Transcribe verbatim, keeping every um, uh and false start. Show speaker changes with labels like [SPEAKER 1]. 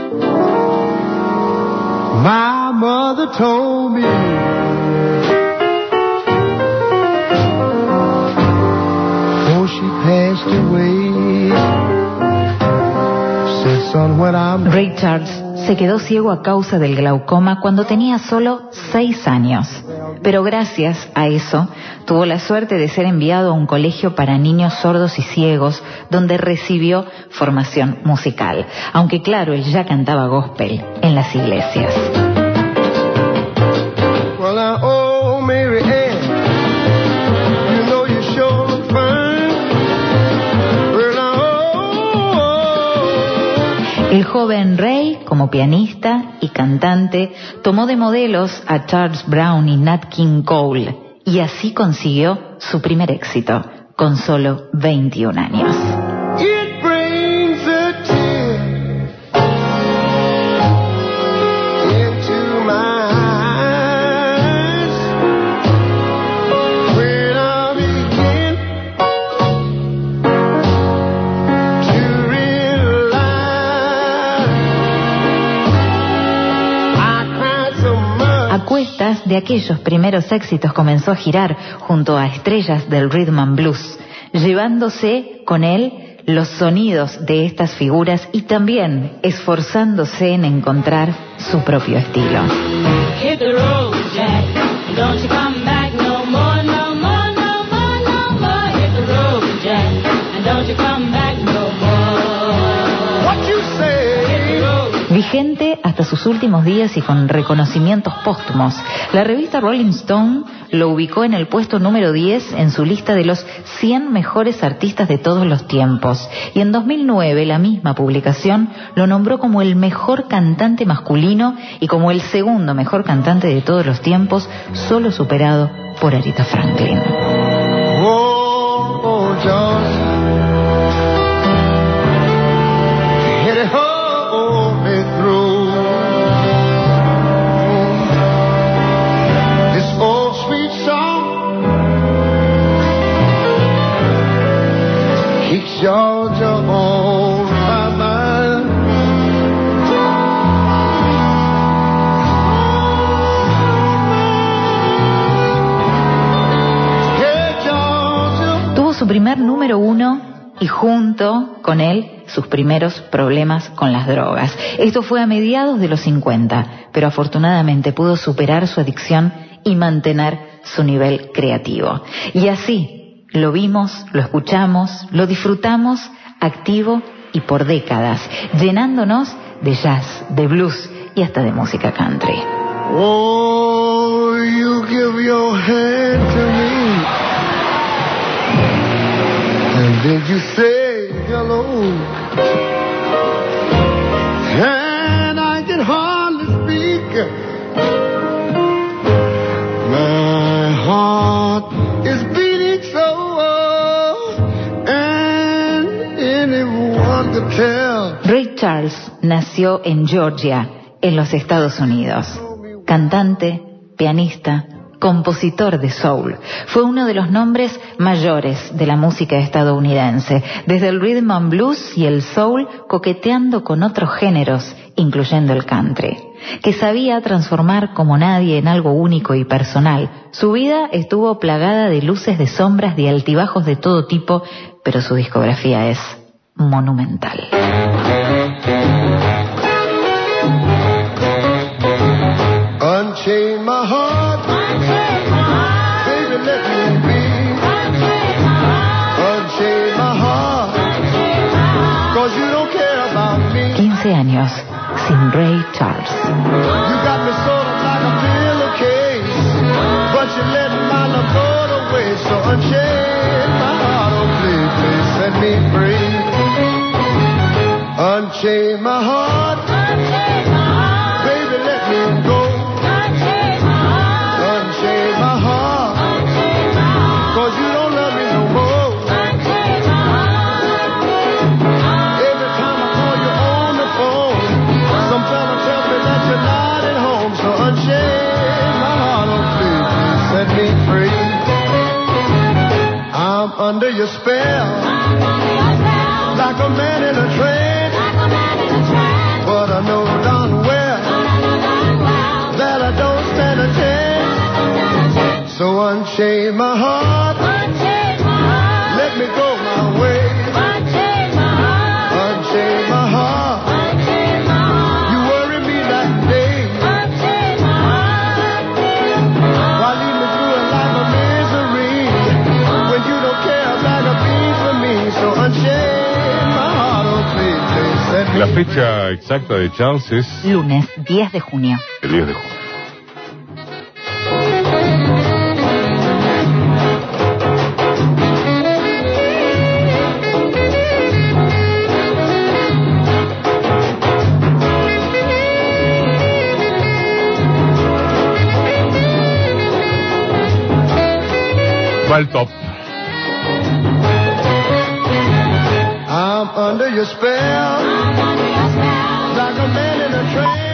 [SPEAKER 1] My mother told me before she passed away, said, son, when I'm...
[SPEAKER 2] Ray Charles se quedó ciego a causa del glaucoma cuando tenía solo seis años. Pero gracias a eso, tuvo la suerte de ser enviado a un colegio para niños sordos y ciegos, donde recibió formación musical. Aunque claro, él ya cantaba gospel en las iglesias.
[SPEAKER 1] Well, now, oh, Mary Ann, you know you sure look fine. Well, now, oh,
[SPEAKER 2] El joven Ray, como pianista y cantante, tomó de modelos a Charles Brown y Nat King Cole, y así consiguió su primer éxito, con solo veintiún años.
[SPEAKER 1] it brings a tear into my eyes when I begin to realize I cried so much.
[SPEAKER 2] A cuestas de aquellos primeros éxitos comenzó a girar junto a estrellas del rhythm and blues, llevándose con él los sonidos de estas figuras y también esforzándose en encontrar su propio estilo.
[SPEAKER 3] Hit the road, Jack. Don't you come back no more, no more, no more, no more. Hit the road, Jack. And don't you come back no more.
[SPEAKER 1] What you say?
[SPEAKER 3] Hit the road.
[SPEAKER 2] Vigente hasta sus últimos días y con reconocimientos póstumos, la revista Rolling Stone lo ubicó en el puesto número diez en su lista de los cien mejores artistas de todos los tiempos. Y en dos mil nueve la misma publicación lo nombró como el mejor cantante masculino y como el segundo mejor cantante de todos los tiempos, solo superado por Aretha Franklin.
[SPEAKER 1] Oh, oh, George. Hit it home me through. This old sweet song keeps Georgia on my mind. Hey, Georgia.
[SPEAKER 2] Tuvo su primer número uno y junto con él sus primeros problemas con las drogas. Esto fue a mediados de los cincuenta, pero afortunadamente pudo superar su adicción y mantener su nivel creativo. Y así lo vimos, lo escuchamos, lo disfrutamos activo y por décadas, llenándonos de jazz, de blues y hasta de música country.
[SPEAKER 1] Oh, you give your hand to me, and then you say hello, and I can hardly speak. My heart is beating so, and anyone could tell.
[SPEAKER 2] Ray Charles nació en Georgia, en los Estados Unidos. Cantante, pianista, compositor de soul. Fue uno de los nombres mayores de la música estadounidense, desde el rhythm and blues y el soul, coqueteando con otros géneros, incluyendo el country, que sabía transformar como nadie en algo único y personal. Su vida estuvo plagada de luces, de sombras, de altibajos de todo tipo, pero su discografía es monumental.
[SPEAKER 1] Unchain my heart, baby, let me be. Unchain my heart, cause you don't care about me.
[SPEAKER 2] quince años sin Ray Charles.
[SPEAKER 1] You got me sort of like a pillowcase, but you let my love go away. So unchain my heart, oh please, please set me free. Unchain my heart, baby, let me go. Unchain my heart, cause you don't love me no more. Every time I call you on the phone, some fella tells me that you're not at home. So unchain my heart, oh please, please set me free. I'm under your spell, like a man in a trance, but I know Unchain my heart.
[SPEAKER 3] Unchain my heart.
[SPEAKER 1] Let me go my way.
[SPEAKER 3] Unchain my heart.
[SPEAKER 1] Unchain my heart.
[SPEAKER 3] Unchain my heart.
[SPEAKER 1] You worry me night and day.
[SPEAKER 3] Unchain my heart.
[SPEAKER 1] Why lead me through a life of misery when you don't care about a beat for me? So unchain my heart, oh please, please set me
[SPEAKER 4] La
[SPEAKER 1] free.
[SPEAKER 4] fecha exacta de Charles es
[SPEAKER 2] Lunes diez de junio.
[SPEAKER 4] el diez de junio. Va al top.
[SPEAKER 1] I'm under your spell,
[SPEAKER 3] I'm under your spell.
[SPEAKER 1] like a man in a trance.